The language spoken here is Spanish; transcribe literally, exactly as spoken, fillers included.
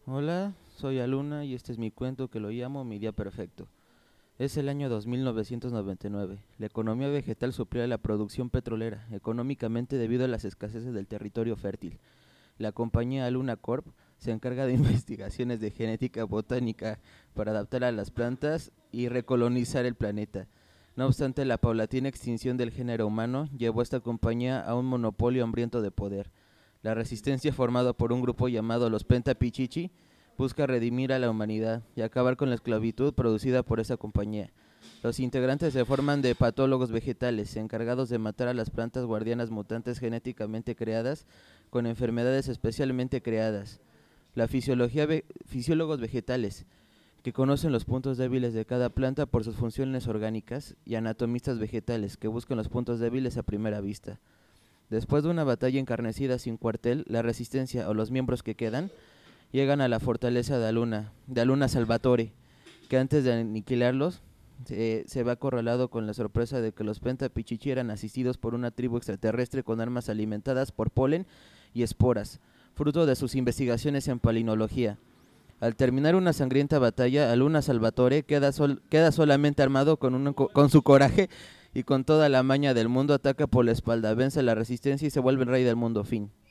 Hola, soy Aluna y este es mi cuento que lo llamo Mi Día Perfecto. Es el año dos mil novecientos noventa y nueve. La economía vegetal suplía la producción petrolera, económicamente debido a las escaseces del territorio fértil. La compañía Aluna Corp se encarga de investigaciones de genética botánica para adaptar a las plantas y recolonizar el planeta. No obstante, la paulatina extinción del género humano llevó a esta compañía a un monopolio hambriento de poder. La resistencia formada por un grupo llamado los Pentapichichi busca redimir a la humanidad y acabar con la esclavitud producida por esa compañía. Los integrantes se forman de patólogos vegetales, encargados de matar a las plantas guardianas mutantes genéticamente creadas con enfermedades especialmente creadas. La fisiología ve fisiólogos vegetales, que conocen los puntos débiles de cada planta por sus funciones orgánicas, y anatomistas vegetales, que buscan los puntos débiles a primera vista. Después de una batalla encarnecida sin cuartel, la resistencia o los miembros que quedan llegan a la fortaleza de Aluna, de Aluna Salvatore, que antes de aniquilarlos se, se ve acorralado con la sorpresa de que los Pentapichichi eran asistidos por una tribu extraterrestre con armas alimentadas por polen y esporas, fruto de sus investigaciones en palinología. Al terminar una sangrienta batalla, Aluna Salvatore queda, sol, queda solamente armado con, un, con su coraje y con toda la maña del mundo ataca por la espalda, vence la resistencia y se vuelve el rey del mundo. Fin.